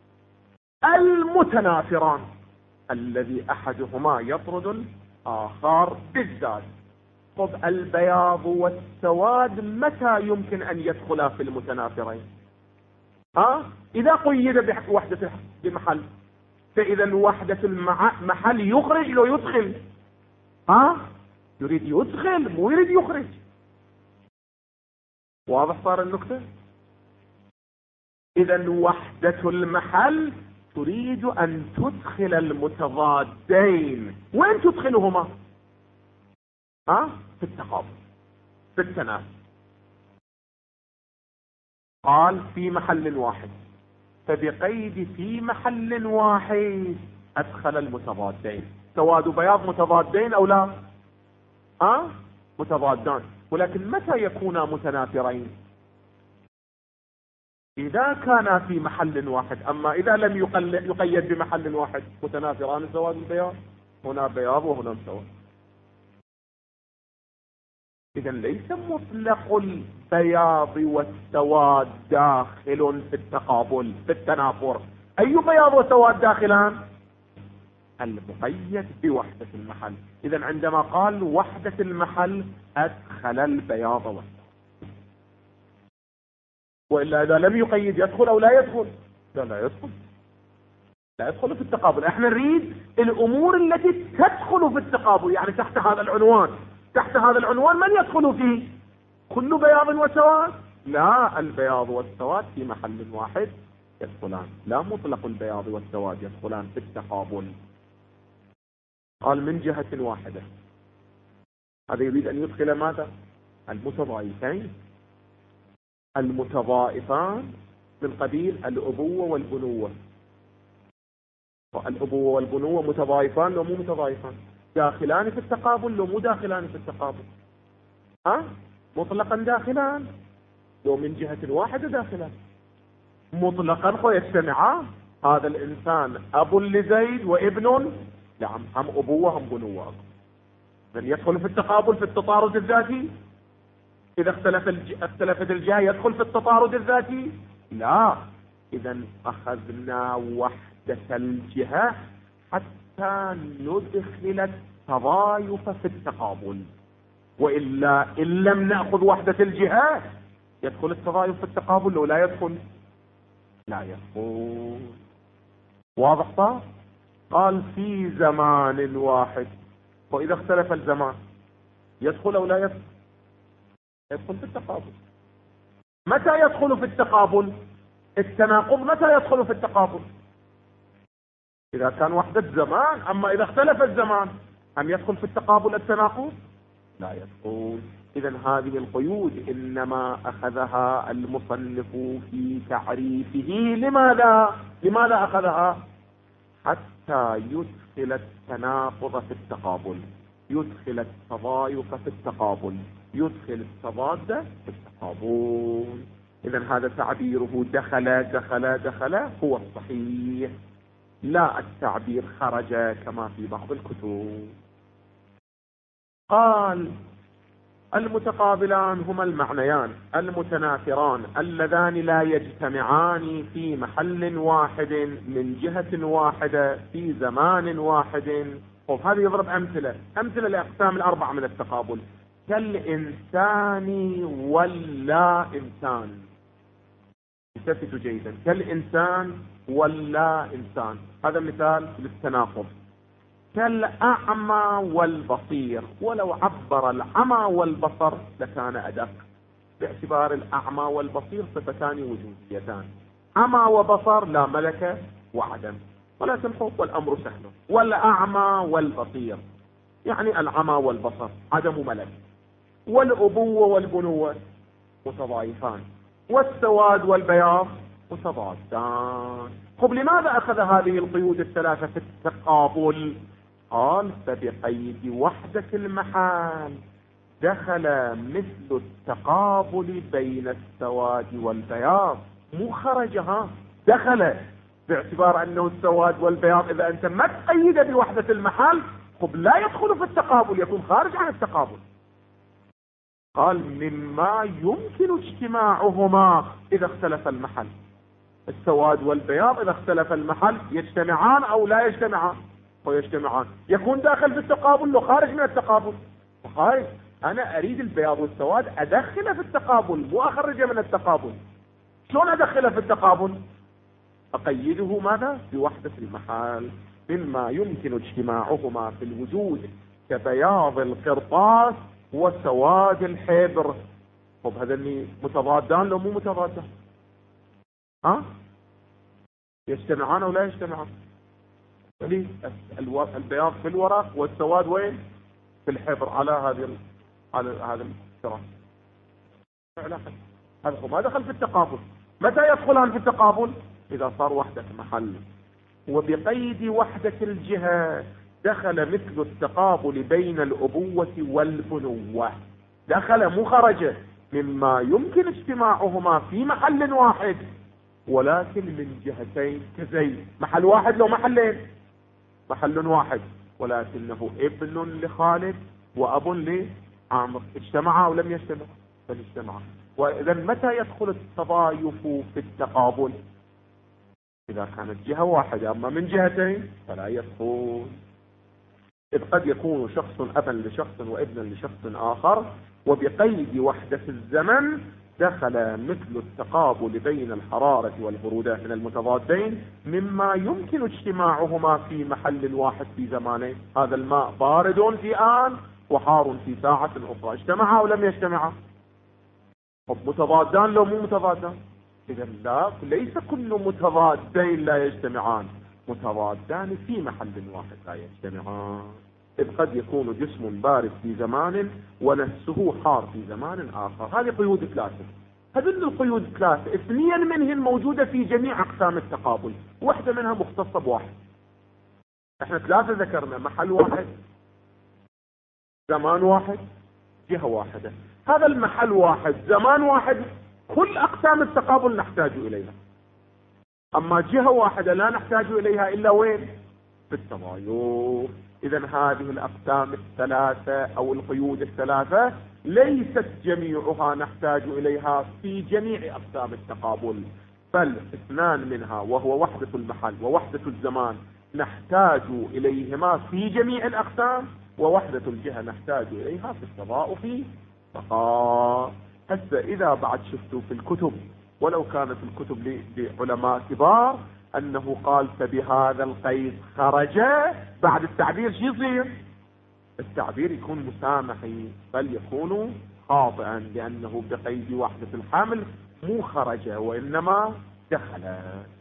المتنافران، الذي أحدهما يطرد الآخر بالذات. طب البياض والسواد متى يمكن أن يدخلا في المتنافرين؟ إذا قيد بوحدة بمحل، فإذا وحدة المحل يخرج لو يدخل. يريد يدخل مو يريد يخرج. واضح صار النكتة؟ إذا وحدة المحل تريد أن تدخل المتضادين. وين تدخلهما؟ في التقابل، في التنافس. قال في محل واحد، فبقيد في محل واحد أدخل المتضادين. سواد وبياض متضادين أو لا؟ متضادان، ولكن متى يكونا متنافرين؟ إذا كانا في محل واحد. أما إذا لم يقيد بمحل واحد متنافران سواد والبياض، هنا بياض وهنا سواد. إذا ليس مطلق البياض والسواد داخل في التقابل في التنافر. أي بياض وسواد داخلان؟ المقيد بوحدة المحل. إذا عندما قال وحدة المحل أدخل البياض والسواد. وإلا إذا لم يقيد يدخل أو لا يدخل؟ لا يدخل، لا يدخل في التقابل. احنا نريد الأمور التي تدخل في التقابل، يعني تحت هذا العنوان. تحت هذا العنوان من يدخل فيه؟ كل بياض وسواد؟ لا، البياض والسواد في محل واحد يدخلان، لا مطلق البياض والسواد يدخلان في التقابل. قال من جهة واحدة. هذا يريد أن يدخل ماذا؟ المتضايفين، المتضائفان من قبيل الأبوة والبنوة. الأبوة والبنوة متضايفان لو مو متضايفان؟ داخلان في التقابل لو مو داخلان في التقابل؟ مطلقا داخلان، لو من جهة واحدة داخلان. مطلقا يجتمعان. هذا الإنسان أب لزيد وابن، نعم، هم أبوة هم بنوة. من يدخل في التقابل في التطارد الذاتي؟ إذا اختلفت الجهة يدخل في التطارد الذاتي؟ لا. إذا أخذنا وحدة الجهة حتى ندخل التضايف في التقابل، وإلا إن لم نأخذ وحدة الجهة يدخل التضايف في التقابل لو لا يدخل؟ لا يدخل. واضح صار؟ قال في زمان واحد. وإذا اختلف الزمان يدخل أو لا يدخل؟ يدخل في التقابل. متى يدخل في التقابل؟ التناقض متى يدخل في التقابل؟ إذا كان وحدة زمان. أما إذا اختلف الزمان أم يدخل في التقابل التناقض؟ لا يدخل. إذا هذه القيود إنما أخذها المصنف في تعريفه. لماذا أخذها؟ حتى يدخل التناقض في التقابل. يدخل التضايق في التقابل، يدخل التضاد في التقابل. إذا هذا تعبيره دخل هو الصحيح، لا التعبير خرج كما في بعض الكتب. قال المتقابلان هما المعنيان المتنافران اللذان لا يجتمعان في محل واحد من جهة واحدة في زمان واحد. هذا يضرب أمثلة لأقسام الأربعة من التقابل. كالإنسان ولا إنسان، التفتوا جيدا، كالإنسان ولا إنسان، هذا مثال للتناقض. كالأعمى والبصير، ولو عبر العمى والبصر لكان أدق، باعتبار الأعمى والبصير صفتان وجوديتان، عمى وبصر لا ملك وعدم، ولكن فوق الأمر سهل. والأعمى والبصير يعني العمى والبصر عدم ملك، والأبوة والبنوة متضايفان، والسواد والبياض متضادان. طب لماذا أخذ هذه القيود الثلاثة في التقابل؟ قال فبقيد وحدة المحال دخل مثل التقابل بين السواد والبياض، مو خرجها، دخل، باعتبار أنه السواد والبياض إذا أنت ما تقيد بوحدة المحال طب لا يدخل في التقابل، يكون خارج عن التقابل. قال مما يمكن اجتماعهما إذا اختلف المحل، السواد والبياض إذا اختلف المحل يجتمعان أو لا يجتمعان؟ ويجتمعان، يكون داخل في التقابل لو خارج من التقابل؟ خارج. أنا أريد البياض والسواد أدخله في التقابل مو أخرجه من التقابل. شلون أدخله في التقابل؟ أقيده ماذا؟ بوحدة المحال. مما يمكن اجتماعهما في الوجود كبياض القرطاس وسواد الحبر. طب هذين متضادان لو مو متضادان؟ يجتمعان او لا يجتمعان؟ البياض في الورق والسواد وين؟ في الحبر، على هذا التراث. هذا ما دخل في التقابل. متى يدخلان في التقابل؟ اذا صار وحدة محل. وبقيد وحدة الجهة دخل مثل التقابل بين الأبوة والبنوة، دخل مو خرج، مما يمكن اجتماعهما في محل واحد ولكن من جهتين كزيد. محل واحد لو محلين، محل واحد ولكنه ابن لخالد وأب لعامر، اجتمعا أو لم يجتمعا؟ بل اجتمعا. وإذا متى يدخل التضايف في التقابل؟ إذا كانت جهة واحدة، أما من جهتين فلا يدخل. إذ قد يكون شخص أبا لشخص وابنا لشخص آخر. وبقيد وحدة الزمن دخل مثل التقابل بين الحرارة والبرودة من المتضادين مما يمكن اجتماعهما في محل واحد في زمانين. هذا الماء بارد في آن وحار في ساعة أخرى، اجتمعا أو لم يجتمعا؟ متضادان لو مو متضادان؟ إذا لا، ليس كل متضادين لا يجتمعان، متضادان في محل واحد لا يجتمعان. إذ قد يكون جسم بارد في زمان ونفسه حار في زمان آخر. هذه قيود ثلاثة. هذه القيود ثلاثة، اثنين منهن موجودة في جميع أقسام التقابل، واحدة منها مختصة بواحد. احنا ثلاثة ذكرنا، محل واحد، زمان واحد، جهة واحدة. هذا المحل واحد، زمان واحد، كل أقسام التقابل نحتاج إليها. أما جهة واحدة لا نحتاج إليها إلا وين؟ في التضايف. إذا هذه الأقسام الثلاثة أو القيود الثلاثة ليست جميعها نحتاج إليها في جميع أقسام التقابل، بل اثنان منها وهو وحدة المحل ووحدة الزمان نحتاج إليهما في جميع الأقسام، ووحدة الجهة نحتاج إليها في التضاؤف فقط. هسه إذا بعد شفتوا في الكتب، ولو كانت الكتب لعلماء كبار، أنه قال فبهذا القيد خرج، بعد التعبير شو يصير؟ التعبير يكون مسامحي، بل يكون خاطئا، لأنه بقيد وحدة الحمل مو خرج وإنما دخل.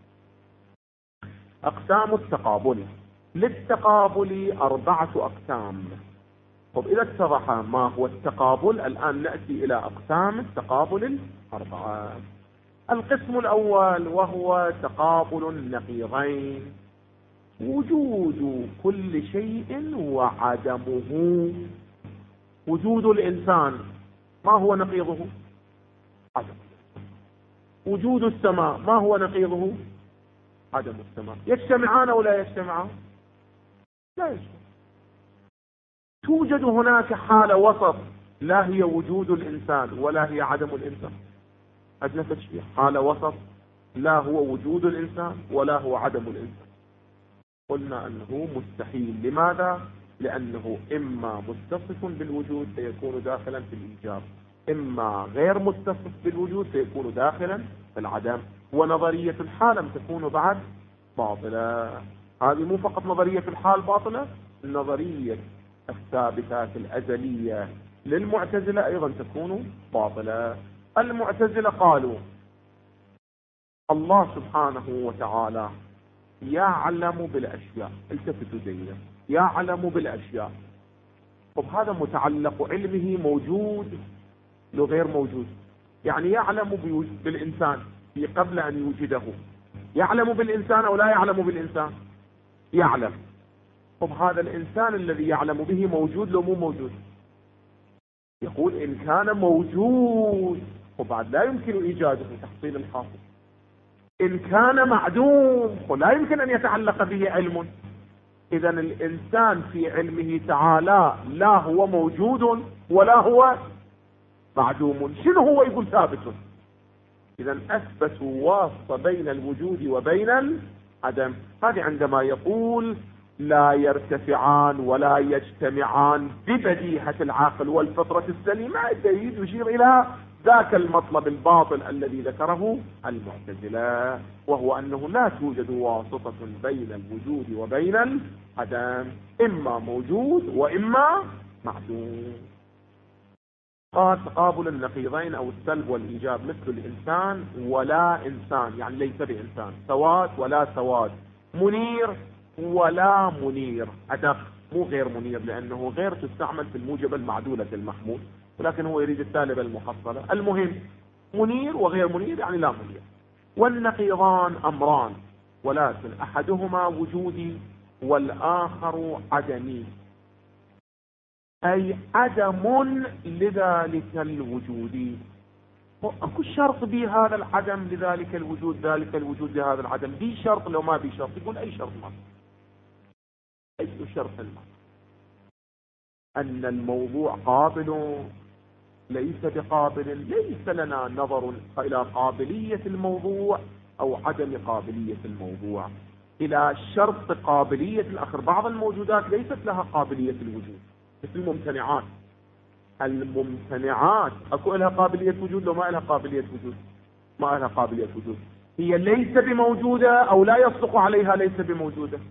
أقسام التقابل. للتقابل 4 أقسام. طب إذا اتضح ما هو التقابل، الآن نأتي إلى أقسام التقابل 4. القسم الأول وهو تقابل النقيضين. وجود كل شيء وعدمه. وجود الإنسان ما هو نقيضه؟ عدم. وجود السماء ما هو نقيضه؟ عدم السماء. يجتمعان أو لا يجتمعان؟ لا يجتمعان. توجد هناك حالة وسط، لا هي وجود الإنسان ولا هي عدم الإنسان. أجل تشبيه، حالة وسط لا هو وجود الإنسان ولا هو عدم الإنسان. قلنا أنه مستحيل. لماذا؟ لأنه إما متصف بالوجود سيكون داخلا في الإيجاب، إما غير متصف بالوجود سيكون داخلا في العدم. ونظرية الحالم تكون بعد باطلة. هذه مو فقط نظرية الحال باطلة، النظرية الثابتات الأزلية للمعتزلة أيضا تكون باطلة. المعتزلة قالوا الله سبحانه وتعالى يعلم بالأشياء. التفتوا جيدا، يعلم بالأشياء. طب هذا متعلق علمه موجود لو غير موجود؟ يعني يعلم بالإنسان قبل أن يوجده. يعلم بالإنسان أو لا يعلم بالإنسان؟ يعلم. طب هذا الإنسان الذي يعلم به موجود لو مو موجود؟ يقول إن كان موجود وبعد لا يمكن إيجاده تحصيل الحاصل. إن كان معدوم لا يمكن أن يتعلق به علم. إذا الإنسان في علمه تعالى لا هو موجود ولا هو معدوم. شنو هو؟ يقول ثابت. إذا أثبتوا واسطة بين الوجود وبين العدم. هذه عندما يقول لا يرتفعان ولا يجتمعان ببديهة العقل والفطرة السليمة، الدليل يشير إلى ذاك المطلب الباطل الذي ذكره المعتزلة، وهو أنه لا توجد واسطة بين الوجود وبين العدم، إما موجود وإما معدوم. قال تقابل النقيضين أو السلب والإيجاب مثل الإنسان ولا إنسان، يعني ليس بإنسان. سواد ولا سواد. منير ولا منير. أدق مو غير منير، لأنه غير تستعمل في الموجب المعدولة المحمول، ولكن هو يريد السالبة المحصلة. المهم منير وغير منير يعني لا منير. والنقيضان أمران، ولكن أحدهما وجودي والآخر عدمي، أي عدم لذلك الوجود. اكو شرط بهذا العدم لذلك الوجود، ذلك الوجود لهذا العدم. بي شرط لو ما بي شرط؟ يقول أي شرط ما، أي شرط ما. أن الموضوع قابل ليس بقابل. ليس لنا نظر إلى قابلية الموضوع أو عدم قابلية الموضوع، إلى شرط قابلية الآخر. بعض الموجودات ليست لها قابلية الوجود، مثل الممتنعات. الممتنعات اكو لها قابلية وجود لو ما لها قابلية وجود؟ ما لها قابلية وجود. هي ليس بموجودة أو لا يصدق عليها ليس بموجودة؟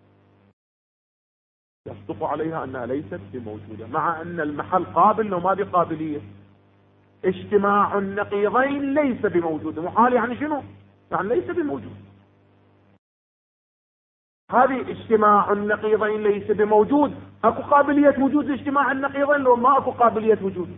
يصدق عليها أنها ليست بموجودة، مع أن المحل قابل لو ما بقابلية. اجتماع النقيضين ليس بموجود. محال يعني شنو؟ يعني ليس بموجود. هذه اجتماع النقيضين ليس بموجود. اكو قابلية وجود اجتماع النقيضين لو ما اكو قابلية وجود؟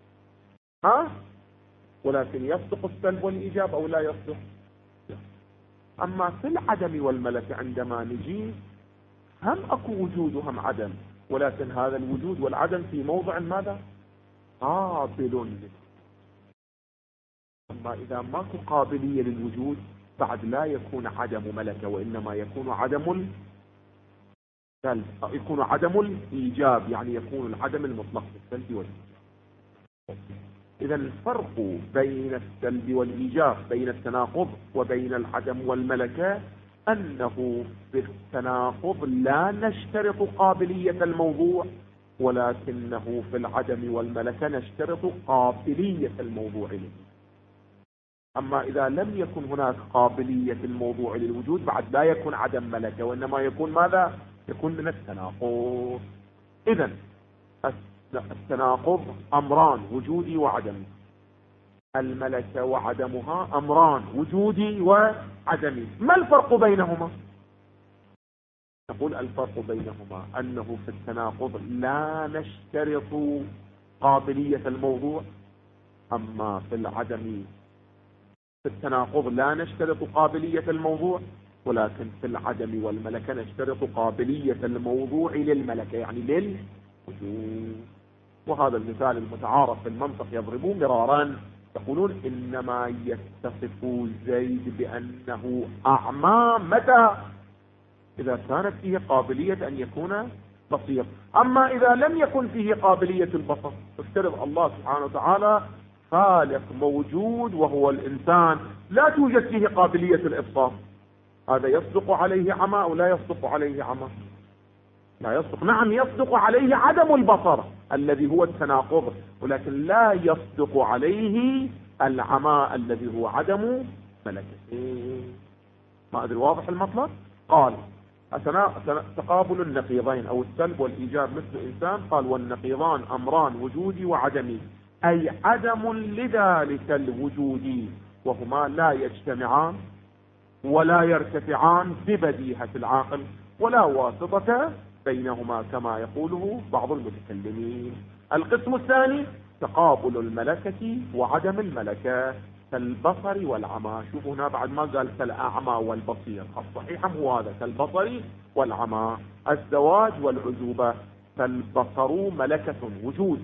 ولكن يصدق السلب والإيجاب أو لا يصدق؟ أما في العدم والملك عندما نجي هم اكو وجود وهم عدم، ولكن هذا الوجود والعدم في موضع ماذا؟ قابل. أما إذا ماكو قابلية للوجود بعد لا يكون عدم ملكة، وإنما يكون عدم السلب، يكون عدم الإيجاب، يعني يكون العدم المطلق في السلب والإيجاب. إذا الفرق بين السلب والإيجاب، بين التناقض وبين العدم والملكة، أنه في التناقض لا نشترط قابلية الموضوع، ولكنه في العدم والملكة نشترط قابلية الموضوع له. أما إذا لم يكن هناك قابلية الموضوع للوجود بعد لا يكون عدم ملكة، وإنما يكون ماذا؟ يكون من التناقض. إذن التناقض أمران، وجودي وعدمي. الملكة وعدمها أمران، وجودي وعدمي. ما الفرق بينهما؟ نقول الفرق بينهما أنه في التناقض لا نشترط قابلية الموضوع، أما في العدم في التناقض لا نشترط قابلية الموضوع، ولكن في العدم والملكة نشترط قابلية الموضوع للملكة، يعني للوجود. وهذا المثال المتعارف في المنطق يضربون مرارا، يقولون إنما يتصف زيد بأنه أعمى متى؟ إذا كانت فيه قابلية أن يكون بصير. أما إذا لم يكن فيه قابلية البصر، افترض الله سبحانه وتعالى خالق موجود وهو الإنسان لا توجد فيه قابلية الإبصار، هذا يصدق عليه عمى أو لا يصدق عليه عمى؟ لا يصدق. نعم يصدق عليه عدم البصر الذي هو التناقض، ولكن لا يصدق عليه العمى الذي هو عدم ملكته. ما أدري واضح المطلب؟ قال تقابل النقيضين أو السلب والإيجاب مثل إنسان، قال والنقيضان أمران وجودي وعدمي، أي عدم لذلك الوجود، وهما لا يجتمعان ولا يرتفعان ببديهة العاقل ولا واسطة بينهما كما يقوله بعض المتكلمين. القسم الثاني تقابل الملكة وعدم الملكة كالبصر والعمى. شوفوا هنا بعد ما قال كالأعمى والبصير، الصحيح هو هذا كالبصر والعمى. الزواج والعزوبة، فالبصر ملكة وجود،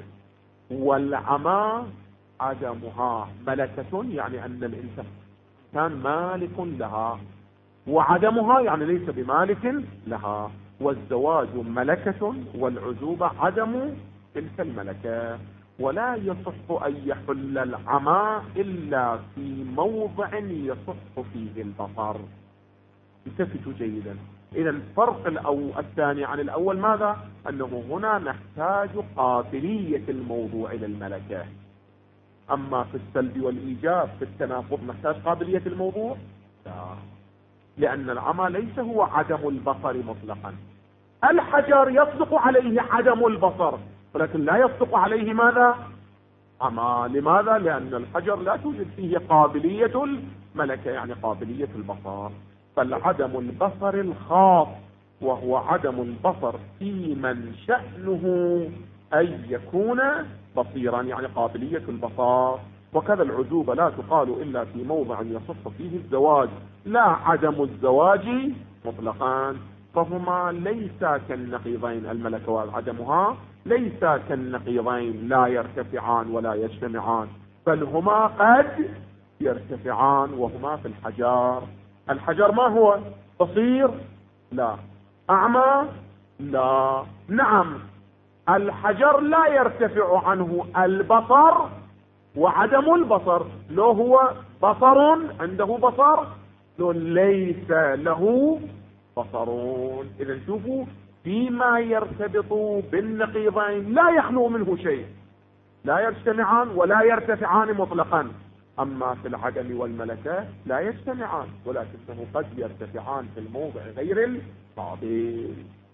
والعمى عدمها ملكة، يعني أن الإنسان كان مالك لها، وعدمها يعني ليس بمالك لها. والزواج ملكة والعزوبة عدم تلك الملكة. ولا يصح أن يحل العمى إلا في موضع يصح فيه البصر. التفتوا جيدا. إذا الفرق الثاني عن الأول ماذا؟ أنه هنا نحتاج قابلية الموضوع للملكة. أما في السلب والإيجاب في التناقض نحتاج قابلية الموضوع؟ لا، لأن العمى ليس هو عدم البصر مطلقا. الحجر يصدق عليه عدم البصر، ولكن لا يصدق عليه ماذا؟ عمى. لماذا؟ لأن الحجر لا توجد فيه قابلية الملكة، يعني قابلية البصر. فالعدم البصر الخاص وهو عدم البصر في من شأنه أن يكون بصيرا، يعني قابلية البصر. وكذا العزوبة لا تقال إلا في موضع يصح فيه الزواج، لا عدم الزواج مطلقا. فهما ليس كالنقيضين، الملكة وعدمها ليس كالنقيضين، لا يرتفعان ولا يجتمعان، بل هما قد يرتفعان، وهما في الحجر. الحجر ما هو؟ بصير؟ لا. أعمى؟ لا. نعم، الحجر لا يرتفع عنه البصر وعدم البصر، لو هو بصر عنده بصر، لو ليس له بصرون. إذا شوفوا فيما يرتبط بالنقيضين لا يخلو منه شيء، لا يجتمعان ولا يرتفعان مطلقا. أما في العدم والملكة لا يجتمعان، ولكنه قد يرتفعان في الموضع غير القابل.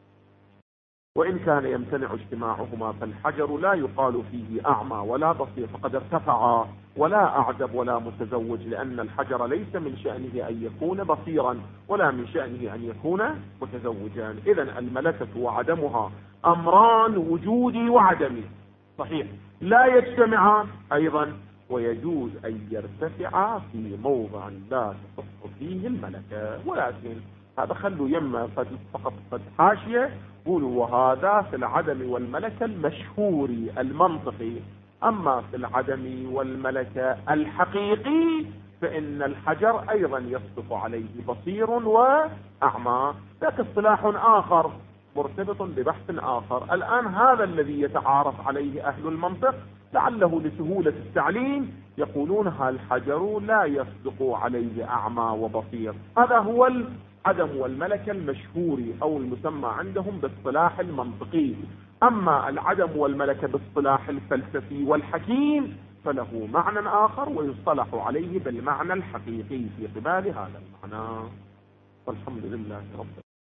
وإن كان يمتنع اجتماعهما، فالحجر لا يقال فيه أعمى ولا بصير، فقد ارتفع، ولا أعزب ولا متزوج، لأن الحجر ليس من شأنه أن يكون بصيرا ولا من شأنه أن يكون متزوجا. إذن الملكة وعدمها أمران وجودي وعدمي، صحيح لا يجتمعان أيضا، ويجوز أن يرتفع في موضع لا تصح فيه الملكة. ولكن هذا خلوا يما فقط قد حاشية، قولوا وهذا في العدم والملكة المشهوري المنطقي. أما في العدم والملكة الحقيقي فإن الحجر أيضا يصدق عليه بصير وأعمى، ذاك اصطلاح آخر مرتبط ببحث آخر. الآن هذا الذي يتعارف عليه أهل المنطق لعله لسهولة التعليم يقولون الحجر لا يصدق عليه أعمى وبصير. هذا هو العدم والملكة المشهوري أو المسمى عندهم باصطلاح المنطقي. أما العدم والملكة باصطلاح الفلسفي والحكيم فله معنى آخر ويصطلح عليه بالمعنى الحقيقي في قبال هذا المعنى. والحمد لله رب